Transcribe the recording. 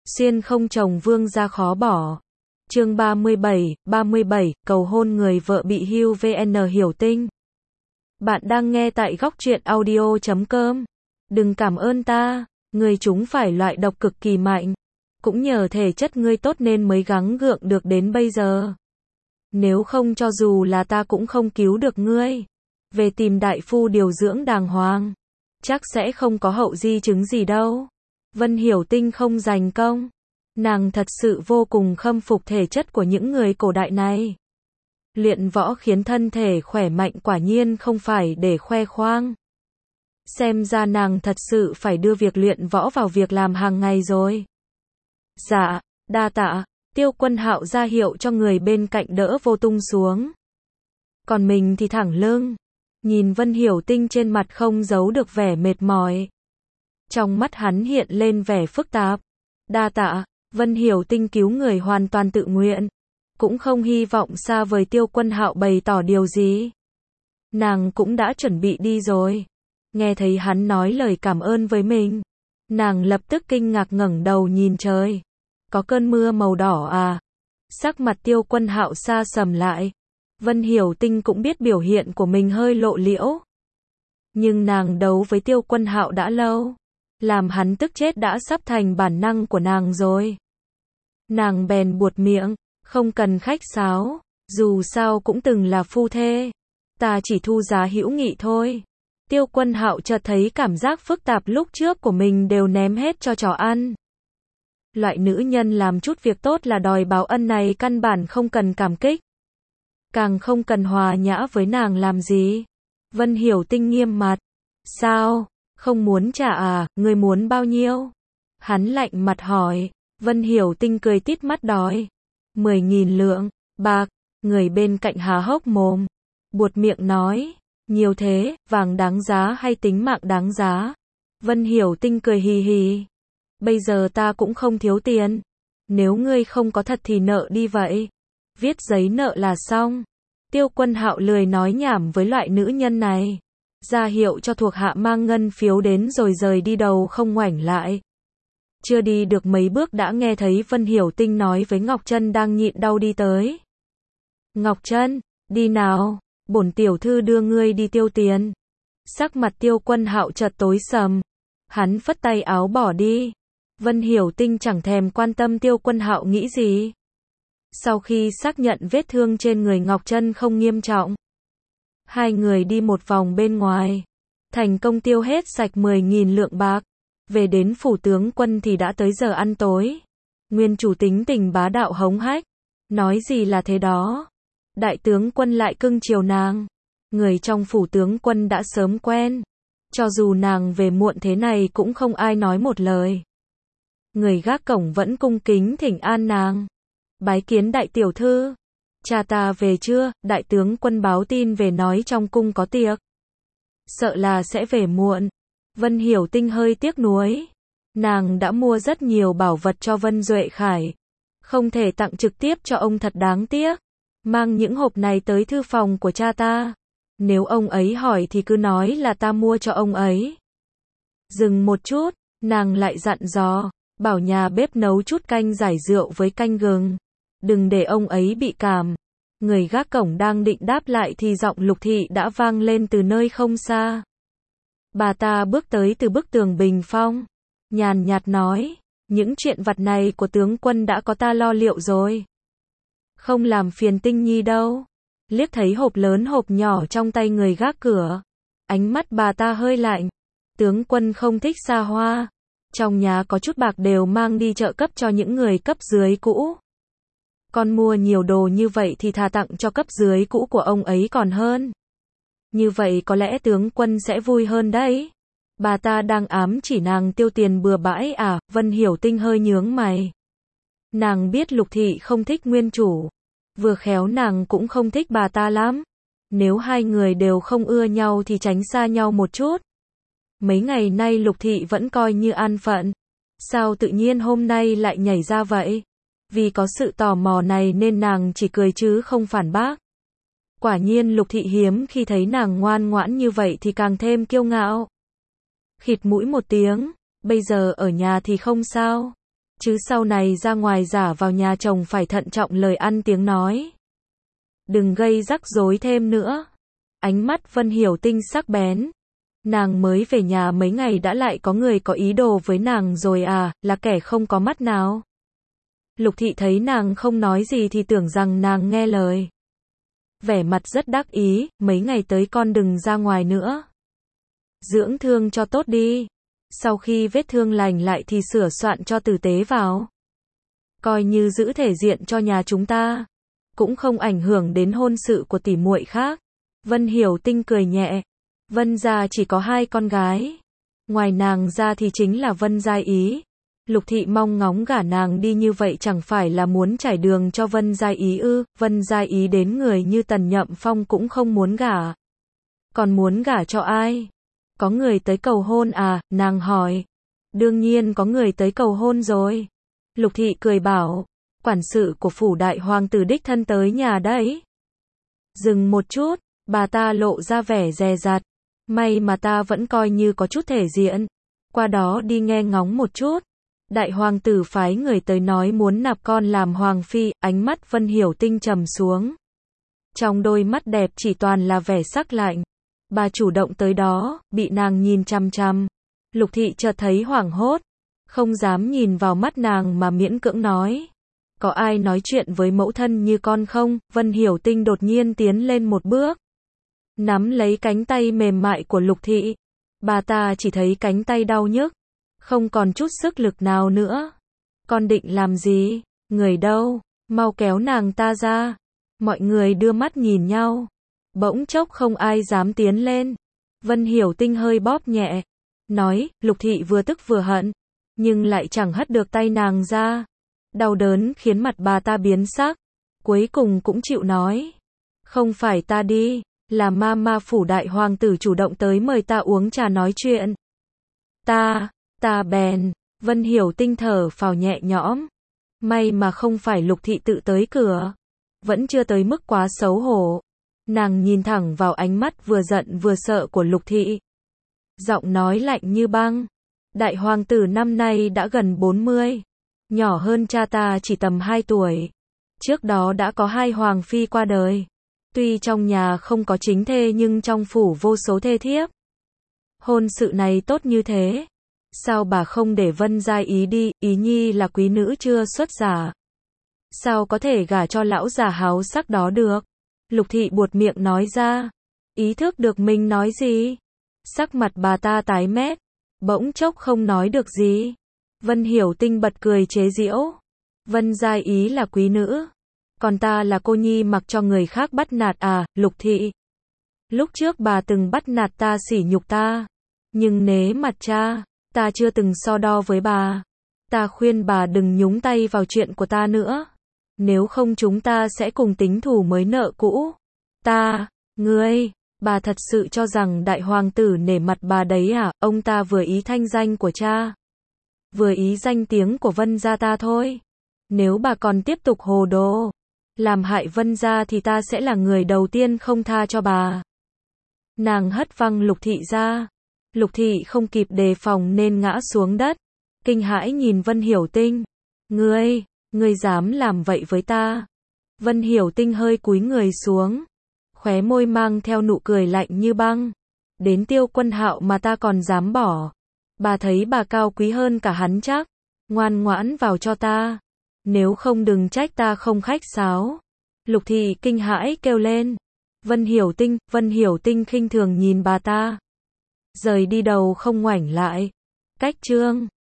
Xuyên không chồng vương gia khó bỏ. Chương 37, cầu hôn người vợ bị hưu VN Hiểu Tinh. Bạn đang nghe tại góc truyện audio.com. Đừng cảm ơn ta, ngươi chúng phải loại độc cực kỳ mạnh. Cũng nhờ thể chất ngươi tốt nên mới gắng gượng được đến bây giờ. Nếu không cho dù là ta cũng không cứu được ngươi. Về tìm đại phu điều dưỡng đàng hoàng. Chắc sẽ không có hậu di chứng gì đâu. Vân Hiểu Tinh không giành công. Nàng thật sự vô cùng khâm phục thể chất của những người cổ đại này. Luyện võ khiến thân thể khỏe mạnh quả nhiên không phải để khoe khoang. Xem ra nàng thật sự phải đưa việc luyện võ vào việc làm hàng ngày rồi. Dạ, đa tạ. Tiêu Quân Hạo ra hiệu cho người bên cạnh đỡ Vô Tung xuống. Còn mình thì thẳng lưng. Nhìn Vân Hiểu Tinh trên mặt không giấu được vẻ mệt mỏi. Trong mắt hắn hiện lên vẻ phức tạp. Đa tạ. Vân Hiểu Tinh cứu người hoàn toàn tự nguyện. Cũng không hy vọng xa vời Tiêu Quân Hạo bày tỏ điều gì. Nàng cũng đã chuẩn bị đi rồi. Nghe thấy hắn nói lời cảm ơn với mình. Nàng lập tức kinh ngạc ngẩng đầu nhìn trời. Có cơn mưa màu đỏ à? Sắc mặt Tiêu Quân Hạo xa sầm lại. Vân Hiểu Tinh cũng biết biểu hiện của mình hơi lộ liễu. Nhưng nàng đấu với Tiêu Quân Hạo đã lâu. Làm hắn tức chết đã sắp thành bản năng của nàng rồi. Nàng bèn buột miệng, không cần khách sáo, dù sao cũng từng là phu thê. Ta chỉ thu giá hữu nghị thôi. Tiêu Quân Hạo chợt thấy cảm giác phức tạp lúc trước của mình đều ném hết cho chó ăn. Loại nữ nhân làm chút việc tốt là đòi báo ân này căn bản không cần cảm kích. Càng không cần hòa nhã với nàng làm gì. Vân Hiểu Tinh nghiêm mặt. Sao? Không muốn trả à, ngươi muốn bao nhiêu? Hắn lạnh mặt hỏi. Vân Hiểu Tinh cười tít mắt đòi. 10.000 lượng, bạc. Người bên cạnh há hốc mồm. Buột miệng nói. Nhiều thế, vàng đáng giá hay tính mạng đáng giá? Vân Hiểu Tinh cười hì hì. Bây giờ ta cũng không thiếu tiền. Nếu ngươi không có thật thì nợ đi vậy. Viết giấy nợ là xong. Tiêu Quân Hạo lười nói nhảm với loại nữ nhân này. Ra hiệu cho thuộc hạ mang ngân phiếu đến rồi rời đi đầu không ngoảnh lại. Chưa đi được mấy bước đã nghe thấy Vân Hiểu Tinh nói với Ngọc Trân đang nhịn đau đi tới. Ngọc Trân, đi nào, bổn tiểu thư đưa ngươi đi tiêu tiền. Sắc mặt Tiêu Quân Hạo chợt tối sầm. Hắn phất tay áo bỏ đi. Vân Hiểu Tinh chẳng thèm quan tâm Tiêu Quân Hạo nghĩ gì. Sau khi xác nhận vết thương trên người Ngọc Trân không nghiêm trọng. Hai người đi một vòng bên ngoài. Thành công tiêu hết sạch 10.000 lượng bạc. Về đến phủ tướng quân thì đã tới giờ ăn tối. Nguyên chủ tính tình bá đạo hống hách. Nói gì là thế đó. Đại tướng quân lại cưng chiều nàng. Người trong phủ tướng quân đã sớm quen. Cho dù nàng về muộn thế này cũng không ai nói một lời. Người gác cổng vẫn cung kính thỉnh an nàng. Bái kiến đại tiểu thư. Cha ta về chưa? Đại tướng quân báo tin về nói trong cung có tiệc. Sợ là sẽ về muộn. Vân Hiểu Tinh hơi tiếc nuối. Nàng đã mua rất nhiều bảo vật cho Vân Duệ Khải. Không thể tặng trực tiếp cho ông thật đáng tiếc. Mang những hộp này tới thư phòng của cha ta. Nếu ông ấy hỏi thì cứ nói là ta mua cho ông ấy. Dừng một chút, nàng lại dặn dò. Bảo nhà bếp nấu chút canh giải rượu với canh gừng. Đừng để ông ấy bị cảm. Người gác cổng đang định đáp lại thì giọng Lục Thị đã vang lên từ nơi không xa. Bà ta bước tới từ bức tường bình phong. Nhàn nhạt nói. Những chuyện vặt này của tướng quân đã có ta lo liệu rồi. Không làm phiền Tinh Nhi đâu. Liếc thấy hộp lớn hộp nhỏ trong tay người gác cửa. Ánh mắt bà ta hơi lạnh. Tướng quân không thích xa hoa. Trong nhà có chút bạc đều mang đi trợ cấp cho những người cấp dưới cũ. Con mua nhiều đồ như vậy thì thà tặng cho cấp dưới cũ của ông ấy còn hơn. Như vậy có lẽ tướng quân sẽ vui hơn đấy. Bà ta đang ám chỉ nàng tiêu tiền bừa bãi à? Vân Hiểu Tinh hơi nhướng mày. Nàng biết Lục Thị không thích nguyên chủ. Vừa khéo nàng cũng không thích bà ta lắm. Nếu hai người đều không ưa nhau thì tránh xa nhau một chút. Mấy ngày nay Lục Thị vẫn coi như an phận. Sao tự nhiên hôm nay lại nhảy ra vậy? Vì có sự tò mò này nên nàng chỉ cười chứ không phản bác. Quả nhiên Lục Thị hiếm khi thấy nàng ngoan ngoãn như vậy thì càng thêm kiêu ngạo. Khịt mũi một tiếng, bây giờ ở nhà thì không sao. Chứ sau này ra ngoài giả vào nhà chồng phải thận trọng lời ăn tiếng nói. Đừng gây rắc rối thêm nữa. Ánh mắt Vân Hiểu Tinh sắc bén. Nàng mới về nhà mấy ngày đã lại có người có ý đồ với nàng rồi à, là kẻ không có mắt nào. Lục Thị thấy nàng không nói gì thì tưởng rằng nàng nghe lời. Vẻ mặt rất đắc ý, mấy ngày tới con đừng ra ngoài nữa. Dưỡng thương cho tốt đi. Sau khi vết thương lành lại thì sửa soạn cho tử tế vào. Coi như giữ thể diện cho nhà chúng ta. Cũng không ảnh hưởng đến hôn sự của tỷ muội khác. Vân Hiểu Tinh cười nhẹ. Vân gia chỉ có 2 con gái. Ngoài nàng ra thì chính là Vân Gia Ý. Lục Thị mong ngóng gả nàng đi như vậy chẳng phải là muốn trải đường cho Vân Gia Ý ư? Vân Gia Ý đến người như Tần Nhậm Phong cũng không muốn gả. Còn muốn gả cho ai? Có người tới cầu hôn à? Nàng hỏi. Đương nhiên có người tới cầu hôn rồi. Lục Thị cười bảo. Quản sự của phủ đại hoàng tử đích thân tới nhà đấy. Dừng một chút, bà ta lộ ra vẻ dè dặt. May mà ta vẫn coi như có chút thể diện. Qua đó đi nghe ngóng một chút. Đại hoàng tử phái người tới nói muốn nạp con làm hoàng phi, ánh mắt Vân Hiểu Tinh trầm xuống. Trong đôi mắt đẹp chỉ toàn là vẻ sắc lạnh. Bà chủ động tới đó, bị nàng nhìn chằm chằm. Lục Thị chợt thấy hoảng hốt. Không dám nhìn vào mắt nàng mà miễn cưỡng nói. Có ai nói chuyện với mẫu thân như con không? Vân Hiểu Tinh đột nhiên tiến lên một bước. Nắm lấy cánh tay mềm mại của Lục Thị. Bà ta chỉ thấy cánh tay đau nhức. Không còn chút sức lực nào nữa. Con định làm gì? Người đâu? Mau kéo nàng ta ra. Mọi người đưa mắt nhìn nhau. Bỗng chốc không ai dám tiến lên. Vân Hiểu Tinh hơi bóp nhẹ. Nói, Lục Thị vừa tức vừa hận. Nhưng lại chẳng hất được tay nàng ra. Đau đớn khiến mặt bà ta biến sắc. Cuối cùng cũng chịu nói. Không phải ta đi. Là ma phủ đại hoàng tử chủ động tới mời ta uống trà nói chuyện. Ta bèn. Vân Hiểu Tinh thở phào nhẹ nhõm. May mà không phải Lục Thị tự tới cửa. Vẫn chưa tới mức quá xấu hổ. Nàng nhìn thẳng vào ánh mắt vừa giận vừa sợ của Lục Thị. Giọng nói lạnh như băng. Đại hoàng tử năm nay đã gần 40. Nhỏ hơn cha ta chỉ tầm 2 tuổi. Trước đó đã có 2 hoàng phi qua đời. Tuy trong nhà không có chính thê nhưng trong phủ vô số thê thiếp. Hôn sự này tốt như thế. Sao bà không để Vân Gia Ý đi? Ý nhi là quý nữ chưa xuất giá. Sao có thể gả cho lão già háo sắc đó được? Lục Thị buột miệng nói ra. Ý thức được mình nói gì? Sắc mặt bà ta tái mét. Bỗng chốc không nói được gì. Vân Hiểu Tinh bật cười chế giễu. Vân Gia Ý là quý nữ. Còn ta là cô nhi mặc cho người khác bắt nạt à? Lục Thị. Lúc trước bà từng bắt nạt ta, sỉ nhục ta. Nhưng nể mặt cha, ta chưa từng so đo với bà. Ta khuyên bà đừng nhúng tay vào chuyện của ta nữa. Nếu không chúng ta sẽ cùng tính thù mới nợ cũ. Ngươi, bà thật sự cho rằng đại hoàng tử nể mặt bà đấy à? Ông ta vừa ý thanh danh của cha. Vừa ý danh tiếng của Vân gia ta thôi. Nếu bà còn tiếp tục hồ đồ, làm hại Vân gia thì ta sẽ là người đầu tiên không tha cho bà. Nàng hất văng Lục Thị ra. Lục Thị không kịp đề phòng nên ngã xuống đất. Kinh hãi nhìn Vân Hiểu Tinh. Ngươi dám làm vậy với ta? Vân Hiểu Tinh hơi cúi người xuống. Khóe môi mang theo nụ cười lạnh như băng. Đến Tiêu Quân Hạo mà ta còn dám bỏ. Bà thấy bà cao quý hơn cả hắn chắc. Ngoan ngoãn vào cho ta. Nếu không đừng trách ta không khách sáo. Lục Thị kinh hãi kêu lên. Vân Hiểu Tinh khinh thường nhìn bà ta. Rời đi đầu không ngoảnh lại. Cách chương